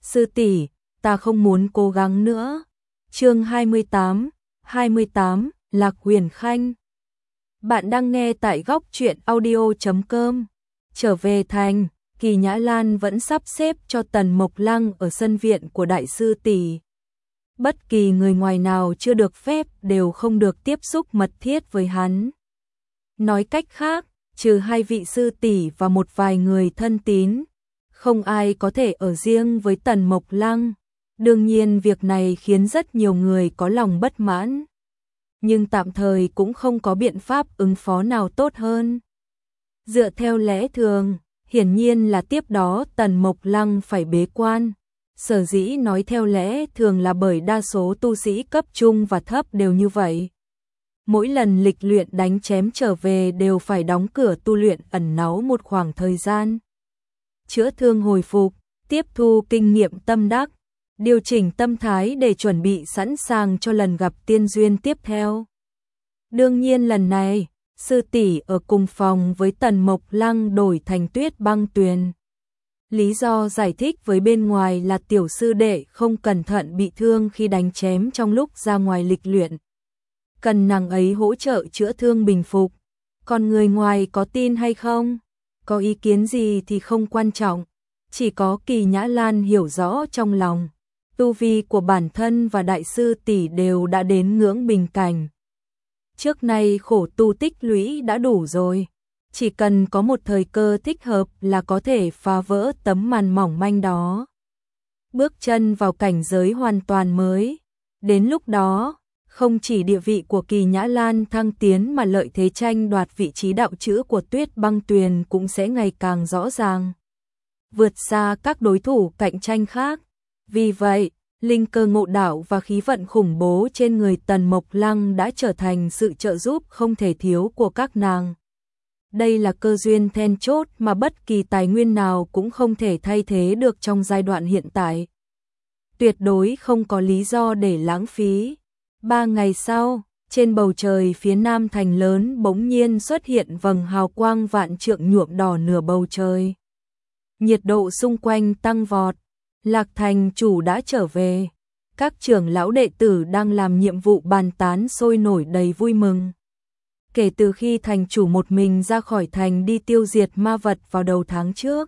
sư tỷ, ta không muốn cố gắng nữa. Chương 28, Lạc Huyền Khanh. Bạn đang nghe tại góc truyện audio.com. Trở về thành, Kỳ Nhã Lan vẫn sắp xếp cho Tần Mộc Lăng ở sân viện của đại sư tỷ. Bất kỳ người ngoài nào chưa được phép đều không được tiếp xúc mật thiết với hắn. Nói cách khác, trừ hai vị sư tỷ và một vài người thân tín, không ai có thể ở riêng với Tần Mộc Lăng. Đương nhiên việc này khiến rất nhiều người có lòng bất mãn, nhưng tạm thời cũng không có biện pháp ứng phó nào tốt hơn. Dựa theo lẽ thường, hiển nhiên là tiếp đó Tần Mộc Lăng phải bế quan. Sở dĩ nói theo lẽ thường là bởi đa số tu sĩ cấp trung và thấp đều như vậy. Mỗi lần lịch luyện đánh chém trở về đều phải đóng cửa tu luyện ẩn náu một khoảng thời gian. Chữa thương hồi phục, tiếp thu kinh nghiệm tâm đắc, điều chỉnh tâm thái để chuẩn bị sẵn sàng cho lần gặp tiên duyên tiếp theo. Đương nhiên lần này, sư tỷ ở cùng phòng với Tần Mộc Lăng đổi thành Tuyết Băng Tuyền. Lý do giải thích với bên ngoài là tiểu sư đệ không cẩn thận bị thương khi đánh chém trong lúc ra ngoài lịch luyện. Cần nàng ấy hỗ trợ chữa thương bình phục. Còn người ngoài có tin hay không, có ý kiến gì thì không quan trọng. Chỉ có Kỳ Nhã Lan hiểu rõ trong lòng. Tu vi của bản thân và đại sư tỷ đều đã đến ngưỡng bình cảnh. Trước nay khổ tu tích lũy đã đủ rồi. Chỉ cần có một thời cơ thích hợp là có thể phá vỡ tấm màn mỏng manh đó. Bước chân vào cảnh giới hoàn toàn mới. Đến lúc đó, không chỉ địa vị của Kỳ Nhã Lan thăng tiến mà lợi thế tranh đoạt vị trí đạo chữ của Tuyết Băng Tuyền cũng sẽ ngày càng rõ ràng, vượt xa các đối thủ cạnh tranh khác. Vì vậy, linh cơ ngộ đạo và khí vận khủng bố trên người Tần Mộc Lăng đã trở thành sự trợ giúp không thể thiếu của các nàng. Đây là cơ duyên then chốt mà bất kỳ tài nguyên nào cũng không thể thay thế được trong giai đoạn hiện tại. Tuyệt đối không có lý do để lãng phí. 3 ngày sau, trên bầu trời phía nam thành lớn bỗng nhiên xuất hiện vầng hào quang vạn trượng nhuộm đỏ nửa bầu trời. Nhiệt độ xung quanh tăng vọt. Lạc thành chủ đã trở về. Các trưởng lão đệ tử đang làm nhiệm vụ bàn tán sôi nổi đầy vui mừng. Kể từ khi thành chủ một mình ra khỏi thành đi tiêu diệt ma vật vào đầu tháng trước,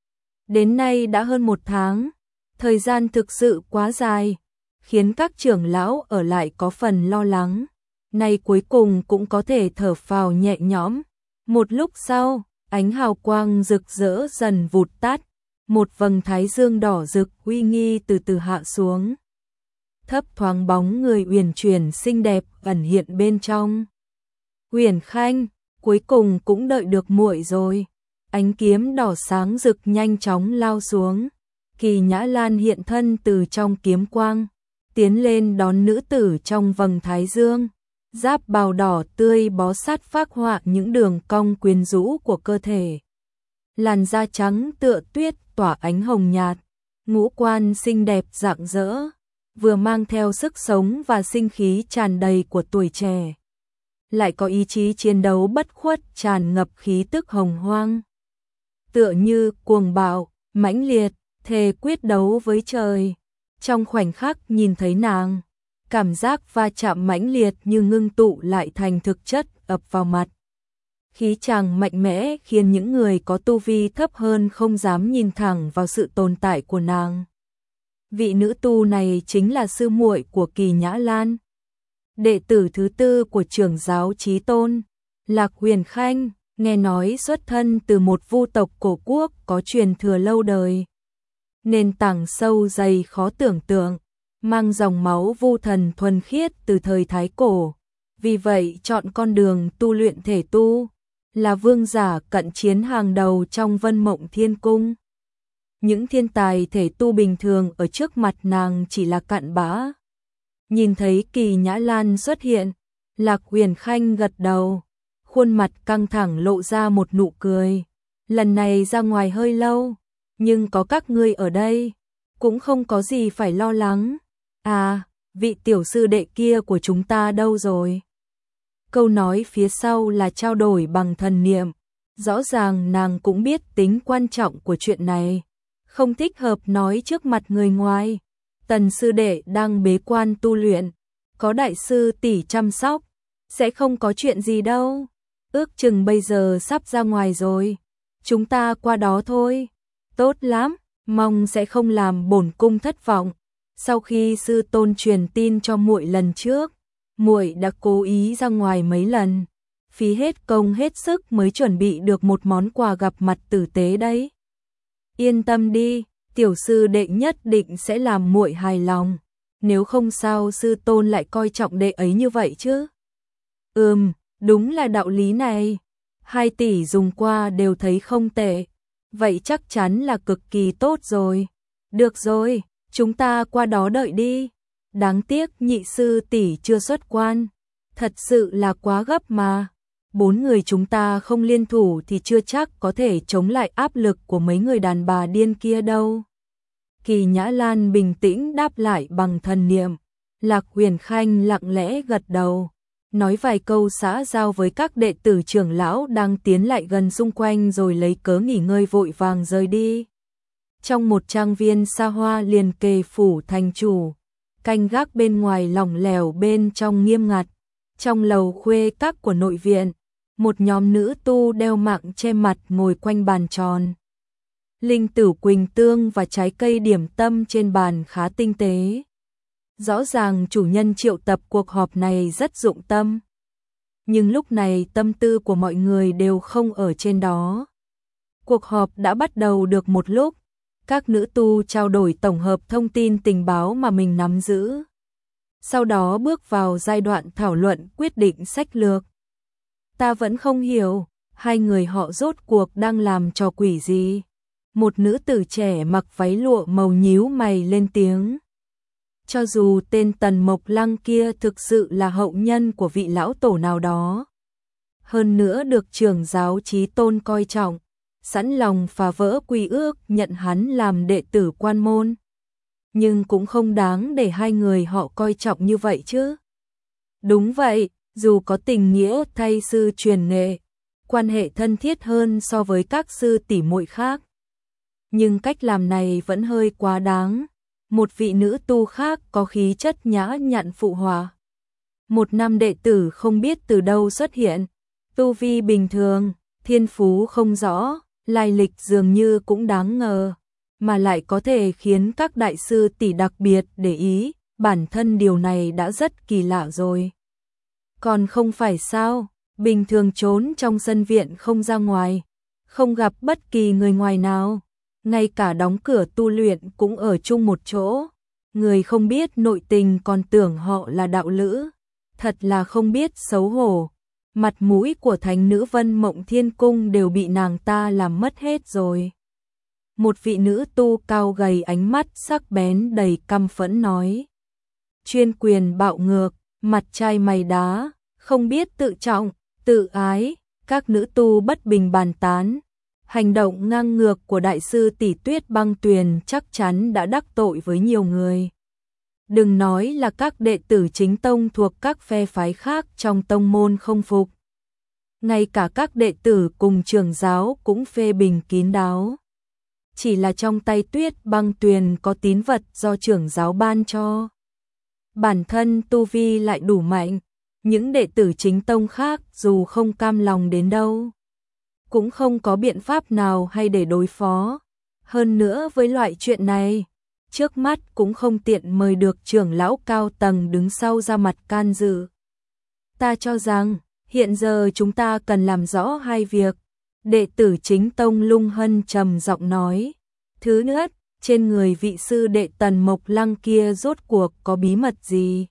đến nay đã hơn 1 tháng. Thời gian thực sự quá dài, khiến các trưởng lão ở lại có phần lo lắng. Nay cuối cùng cũng có thể thở phào nhẹ nhõm. Một lúc sau, ánh hào quang rực rỡ dần vụt tắt. Một vầng thái dương đỏ rực uy nghi từ từ hạ xuống. Thấp thoáng bóng người uyển chuyển xinh đẹp ẩn hiện bên trong. Huyền Khanh, cuối cùng cũng đợi được muội rồi. Ánh kiếm đỏ sáng rực nhanh chóng lao xuống. Kỳ Nhã Lan hiện thân từ trong kiếm quang, tiến lên đón nữ tử trong vầng thái dương. Giáp bào đỏ tươi bó sát phác họa những đường cong quyến rũ của cơ thể. Làn da trắng tựa tuyết tỏa ánh hồng nhạt, ngũ quan xinh đẹp rạng rỡ, vừa mang theo sức sống và sinh khí tràn đầy của tuổi trẻ, lại có ý chí chiến đấu bất khuất tràn ngập khí tức hồng hoang. Tựa như cuồng bạo, mãnh liệt, thề quyết đấu với trời. Trong khoảnh khắc nhìn thấy nàng, cảm giác va chạm mãnh liệt như ngưng tụ lại thành thực chất ập vào mặt. Khí chàng mạnh mẽ khiến những người có tu vi thấp hơn không dám nhìn thẳng vào sự tồn tại của nàng. Vị nữ tu này chính là sư muội của Kỳ Nhã Lan, đệ tử thứ 4 của trưởng giáo Chí Tôn. Lạc Huyền Khanh, nghe nói xuất thân từ một vu tộc cổ quốc có truyền thừa lâu đời. Nền tảng sâu dày khó tưởng tượng, mang dòng máu vu thần thuần khiết từ thời Thái Cổ. Vì vậy chọn con đường tu luyện thể tu, là vương giả cận chiến hàng đầu trong Vân Mộng Thiên Cung. Những thiên tài thể tu bình thường ở trước mặt nàng chỉ là cặn bã. Nhìn thấy Kỳ Nhã Lan xuất hiện, Lạc Huyền Khanh gật đầu, khuôn mặt căng thẳng lộ ra một nụ cười. Lần này ra ngoài hơi lâu, nhưng có các ngươi ở đây, cũng không có gì phải lo lắng. À, vị tiểu sư đệ kia của chúng ta đâu rồi? Câu nói phía sau là trao đổi bằng thần niệm. Rõ ràng nàng cũng biết tính quan trọng của chuyện này. không thích hợp nói trước mặt người ngoài. Tần sư đệ đang bế quan tu luyện, có đại sư tỷ chăm sóc, sẽ không có chuyện gì đâu. Ước chừng bây giờ sắp ra ngoài rồi, chúng ta qua đó thôi. Tốt lắm, mong sẽ không làm bổn cung thất vọng. Sau khi sư tôn truyền tin cho muội lần trước, muội đã cố ý ra ngoài mấy lần, phí hết công hết sức mới chuẩn bị được một món quà gặp mặt tử tế đấy. Yên tâm đi, tiểu sư đệ nhất định sẽ làm muội hài lòng, nếu không sao sư tôn lại coi trọng đệ ấy như vậy chứ. Đúng là đạo lý này. 2 tỷ dùng qua đều thấy không tệ, vậy chắc chắn là cực kỳ tốt rồi. Được rồi, chúng ta qua đó đợi đi. Đáng tiếc nhị sư tỷ chưa xuất quan, thật sự là quá gấp mà. 4 người chúng ta không liên thủ thì chưa chắc có thể chống lại áp lực của mấy người đàn bà điên kia đâu. Kỳ Nhã Lan bình tĩnh đáp lại bằng thần niệm. Lạc Huyền Khanh lặng lẽ gật đầu, nói vài câu xã giao với các đệ tử trưởng lão đang tiến lại gần xung quanh rồi lấy cớ nghỉ ngơi vội vàng rời đi. Trong một trang viên xa hoa liền kề phủ thành chủ, canh gác bên ngoài lỏng lẻo bên trong nghiêm ngặt. Trong lầu khuê các của nội viện, một nhóm nữ tu đeo mạng che mặt ngồi quanh bàn tròn. Linh tử quỳnh tương và trái cây điểm tâm trên bàn khá tinh tế. Rõ ràng chủ nhân triệu tập cuộc họp này rất dụng tâm. Nhưng lúc này tâm tư của mọi người đều không ở trên đó. Cuộc họp đã bắt đầu được một lúc, các nữ tu trao đổi tổng hợp thông tin tình báo mà mình nắm giữ. Sau đó bước vào giai đoạn thảo luận quyết định sách lược. Ta vẫn không hiểu, 2 người họ rốt cuộc đang làm trò quỷ gì. Một nữ tử trẻ mặc váy lụa màu nhíu mày lên tiếng. Cho dù tên Tần Mộc Lăng kia thực sự là hậu nhân của vị lão tổ nào đó, hơn nữa được trưởng giáo Chí Tôn coi trọng, sẵn lòng phá vỡ quy ước nhận hắn làm đệ tử quan môn, nhưng cũng không đáng để 2 người họ coi trọng như vậy chứ. Đúng vậy, dù có tình nghĩa thay sư truyền nghệ, quan hệ thân thiết hơn so với các sư tỷ muội khác, nhưng cách làm này vẫn hơi quá đáng. Một vị nữ tu khác có khí chất nhã nhặn phụ họa. Một nam đệ tử không biết từ đâu xuất hiện, tu vi bình thường, thiên phú không rõ, lai lịch dường như cũng đáng ngờ, mà lại có thể khiến các đại sư tỷ đặc biệt để ý, bản thân điều này đã rất kỳ lạ rồi. Còn không phải sao, bình thường trốn trong sân viện không ra ngoài, không gặp bất kỳ người ngoài nào. Ngay cả đóng cửa tu luyện cũng ở chung một chỗ, người không biết nội tình còn tưởng họ là đạo lữ, thật là không biết xấu hổ. Mặt mũi của thánh nữ Vân Mộng Thiên Cung đều bị nàng ta làm mất hết rồi. Một vị nữ tu cao gầy ánh mắt sắc bén đầy căm phẫn nói. Chuyên quyền bạo ngược, mặt trai mày đá, không biết tự trọng, tự ái, các nữ tu bất bình bàn tán. Hành động ngang ngược của đại sư tỷ Tuyết Băng Tuyền chắc chắn đã đắc tội với nhiều người. Đừng nói là các đệ tử chính tông thuộc các phe phái khác trong tông môn không phục. Ngay cả các đệ tử cùng trưởng giáo cũng phê bình kín đáo. Chỉ là trong tay Tuyết Băng Tuyền có tín vật do trưởng giáo ban cho. Bản thân tu vi lại đủ mạnh, những đệ tử chính tông khác dù không cam lòng đến đâu, cũng không có biện pháp nào hay để đối phó. Hơn nữa với loại chuyện này, trước mắt cũng không tiện mời được trưởng lão cao tầng đứng sau ra mặt can dự. Ta cho rằng, hiện giờ chúng ta cần làm rõ 2 việc. Đệ tử chính tông Lung Hân trầm giọng nói. Thứ nhất, trên người vị sư đệ Tần Mộc Lăng kia rốt cuộc có bí mật gì?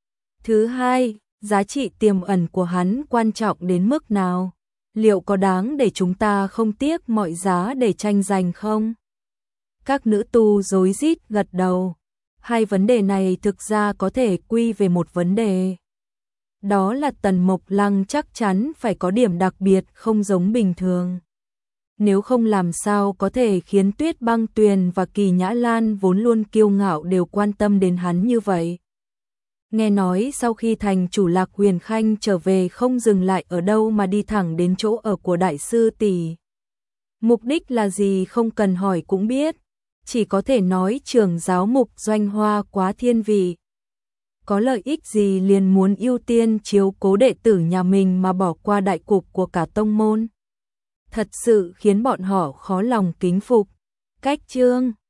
Thứ hai, giá trị tiềm ẩn của hắn quan trọng đến mức nào? Liệu có đáng để chúng ta không tiếc mọi giá để tranh giành không? Các nữ tu rối rít gật đầu. 2 vấn đề này thực ra có thể quy về một vấn đề. Đó là Tần Mộc Lăng chắc chắn phải có điểm đặc biệt không giống bình thường. Nếu không làm sao có thể khiến Tuyết Băng Tuyền và Kỳ Nhã Lan vốn luôn kiêu ngạo đều quan tâm đến hắn như vậy. Nghe nói sau khi thành chủ Lạc Huyền Khanh trở về không dừng lại ở đâu mà đi thẳng đến chỗ ở của đại sư tỷ. Mục đích là gì không cần hỏi cũng biết. chỉ có thể nói trưởng giáo mục Doanh Hoa quá thiên vị. Có lợi ích gì liền muốn ưu tiên chiếu cố đệ tử nhà mình mà bỏ qua đại cục của cả tông môn. Thật sự khiến bọn họ khó lòng kính phục. Cách chương